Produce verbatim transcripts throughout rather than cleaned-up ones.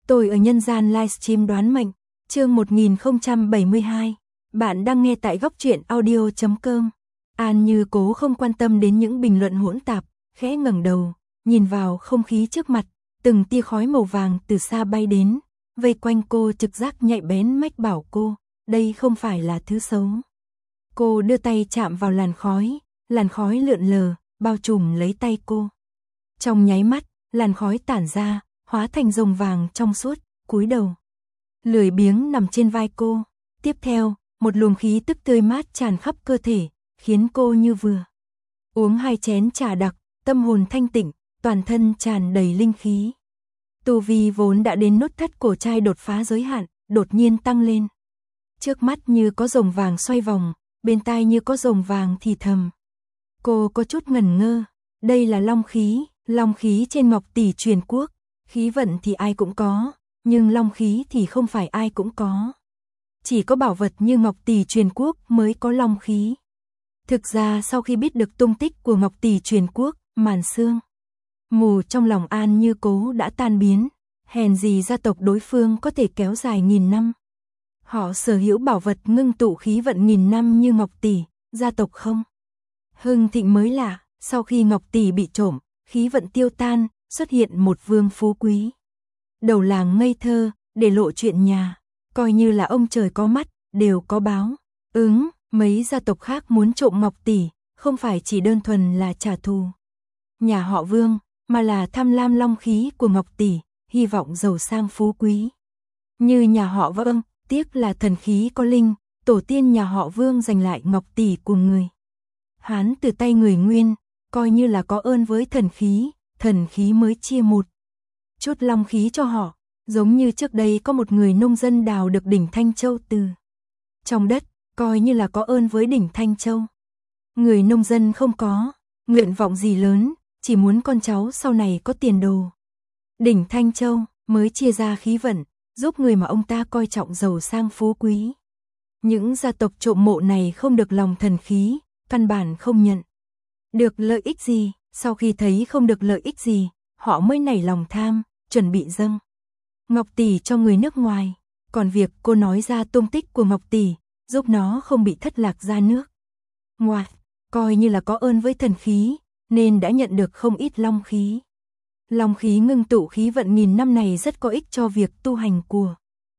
Tôi ở nhân gian livestream đoán mệnh, chương một nghìn không trăm bảy mươi hai. Bạn đang nghe tại góc truyện audio chấm com. An Như Cố không quan tâm đến những bình luận hỗn tạp, khẽ ngẩng đầu, nhìn vào không khí trước mặt, từng tia khói màu vàng từ xa bay đến, vây quanh cô trực giác nhạy bén mách bảo cô, đây không phải là thứ xấu. Cô đưa tay chạm vào làn khói, làn khói lượn lờ, bao trùm lấy tay cô. Trong nháy mắt, làn khói tản ra, hóa thành rồng vàng trong suốt, cúi đầu. Lười biếng nằm trên vai cô. Tiếp theo, một luồng khí tức tươi mát tràn khắp cơ thể, khiến cô như vừa uống hai chén trà đặc, tâm hồn thanh tịnh, toàn thân tràn đầy linh khí. Tu vi vốn đã đến nốt thất cổ trai đột phá giới hạn, đột nhiên tăng lên. Trước mắt như có rồng vàng xoay vòng, bên tai như có rồng vàng thì thầm. Cô có chút ngẩn ngơ, đây là long khí, long khí trên Ngọc Tỷ truyền quốc, khí vận thì ai cũng có, nhưng long khí thì không phải ai cũng có. Chỉ có bảo vật như Ngọc Tỷ truyền quốc mới có long khí. Thực ra sau khi biết được tung tích của Ngọc Tỷ truyền quốc, màn sương mù trong lòng An Như Cố đã tan biến, hèn gì gia tộc đối phương có thể kéo dài nghìn năm. Họ sở hữu bảo vật ngưng tụ khí vận nghìn năm như Ngọc Tỷ, gia tộc không hưng thịnh mới lạ. Sau khi Ngọc Tỷ bị trộm, khí vận tiêu tan, xuất hiện một vương phú quý. Đầu làng ngây thơ, để lộ chuyện nhà, coi như là ông trời có mắt, đều có báo. Ứng, mấy gia tộc khác muốn trộm Ngọc Tỷ, không phải chỉ đơn thuần là trả thù nhà họ Vương, mà là tham lam long khí của Ngọc Tỷ, hy vọng giàu sang phú quý. Như nhà họ Vương, tiếc là thần khí có linh, tổ tiên nhà họ Vương giành lại Ngọc Tỷ của người Hán từ tay người Nguyên, coi như là có ơn với thần khí, thần khí mới chia một chút long khí cho họ, giống như trước đây có một người nông dân đào được đỉnh Thanh Châu từ trong đất, coi như là có ơn với đỉnh Thanh Châu. Người nông dân không có nguyện vọng gì lớn, chỉ muốn con cháu sau này có tiền đồ. Đỉnh Thanh Châu mới chia ra khí vận, giúp người mà ông ta coi trọng giàu sang phú quý. Những gia tộc trộm mộ này không được lòng thần khí, căn bản không nhận được lợi ích gì, sau khi thấy không được lợi ích gì, họ mới nảy lòng tham, chuẩn bị dâng Ngọc Tỷ cho người nước ngoài. Còn việc cô nói ra tung tích của Ngọc Tỷ, giúp nó không bị thất lạc ra nước ngoài, coi như là có ơn với thần khí, nên đã nhận được không ít long khí. Long khí ngưng tụ khí vận nghìn năm này rất có ích cho việc tu hành của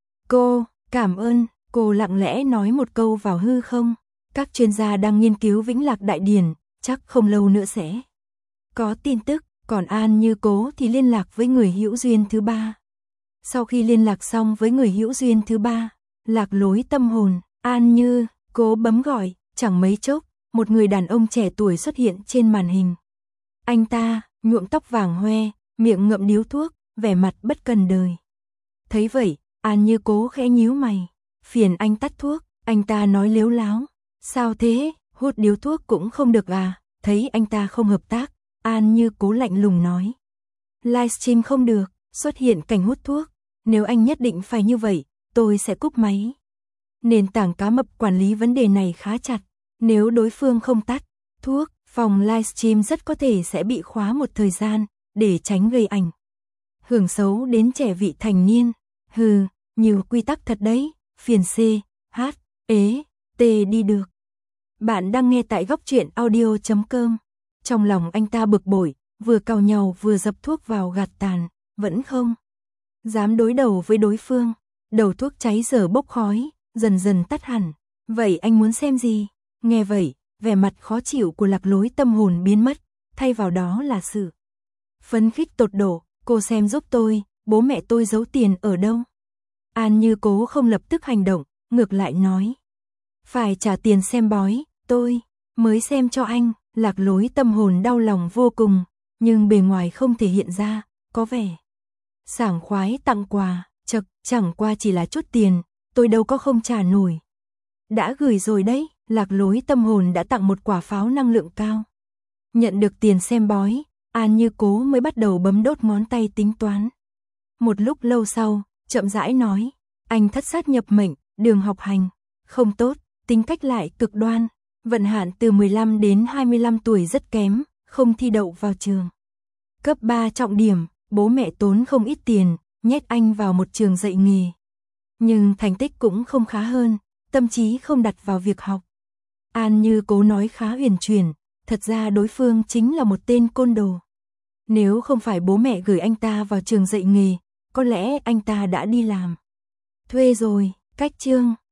cô. Cảm ơn, cô lặng lẽ nói một câu vào hư không. Các chuyên gia đang nghiên cứu Vĩnh Lạc Đại Điển, chắc không lâu nữa sẽ có tin tức, còn An Như Cố thì liên lạc với người hữu duyên thứ ba. Sau khi liên lạc xong với người hữu duyên thứ ba, lạc lối tâm hồn, An Như Cố bấm gọi, chẳng mấy chốc, một người đàn ông trẻ tuổi xuất hiện trên màn hình. Anh ta, nhuộm tóc vàng hoe, miệng ngậm điếu thuốc, vẻ mặt bất cần đời. Thấy vậy, An Như Cố khẽ nhíu mày, phiền anh tắt thuốc. Anh ta nói lếu láo, sao thế, hút điếu thuốc cũng không được à? Thấy anh ta không hợp tác, An Như Cố lạnh lùng nói, livestream không được, xuất hiện cảnh hút thuốc, nếu anh nhất định phải như vậy, tôi sẽ cúp máy. Nền tảng cá mập quản lý vấn đề này khá chặt, nếu đối phương không tắt thuốc, phòng livestream rất có thể sẽ bị khóa một thời gian, để tránh gây ảnh hưởng xấu đến trẻ vị thành niên. Hừ, nhiều quy tắc thật đấy, phiền C, H, ế, T đi được. Bạn đang nghe tại góc truyện audio chấm com. Trong lòng anh ta bực bội, vừa cào nhàu vừa dập thuốc vào gạt tàn, vẫn không dám đối đầu với đối phương. Đầu thuốc cháy dở bốc khói, dần dần tắt hẳn. Vậy anh muốn xem gì? Nghe vậy, vẻ mặt khó chịu của lạc lối tâm hồn biến mất, thay vào đó là sự phấn khích tột độ. Cô xem giúp tôi, bố mẹ tôi giấu tiền ở đâu? An Như Cố không lập tức hành động, ngược lại nói, phải trả tiền xem bói, tôi mới xem cho anh. Lạc lối tâm hồn đau lòng vô cùng, nhưng bề ngoài không thể hiện ra, có vẻ sảng khoái tặng quà. Chật, chẳng qua chỉ là chút tiền, tôi đâu có không trả nổi. Đã gửi rồi đấy. Lạc lối tâm hồn đã tặng một quả pháo năng lượng cao. Nhận được tiền xem bói, An Như Cố mới bắt đầu bấm đốt ngón tay tính toán. Một lúc lâu sau, chậm rãi nói, anh thất sát nhập mệnh, đường học hành không tốt, tính cách lại cực đoan, vận hạn từ mười lăm đến hai mươi lăm tuổi rất kém, không thi đậu vào trường cấp ba trọng điểm, bố mẹ tốn không ít tiền, nhét anh vào một trường dạy nghề. Nhưng thành tích cũng không khá hơn, tâm trí không đặt vào việc học. An Như Cố nói khá huyền chuyển, thật ra đối phương chính là một tên côn đồ. Nếu không phải bố mẹ gửi anh ta vào trường dạy nghề, có lẽ anh ta đã đi làm thuê rồi. Cách chương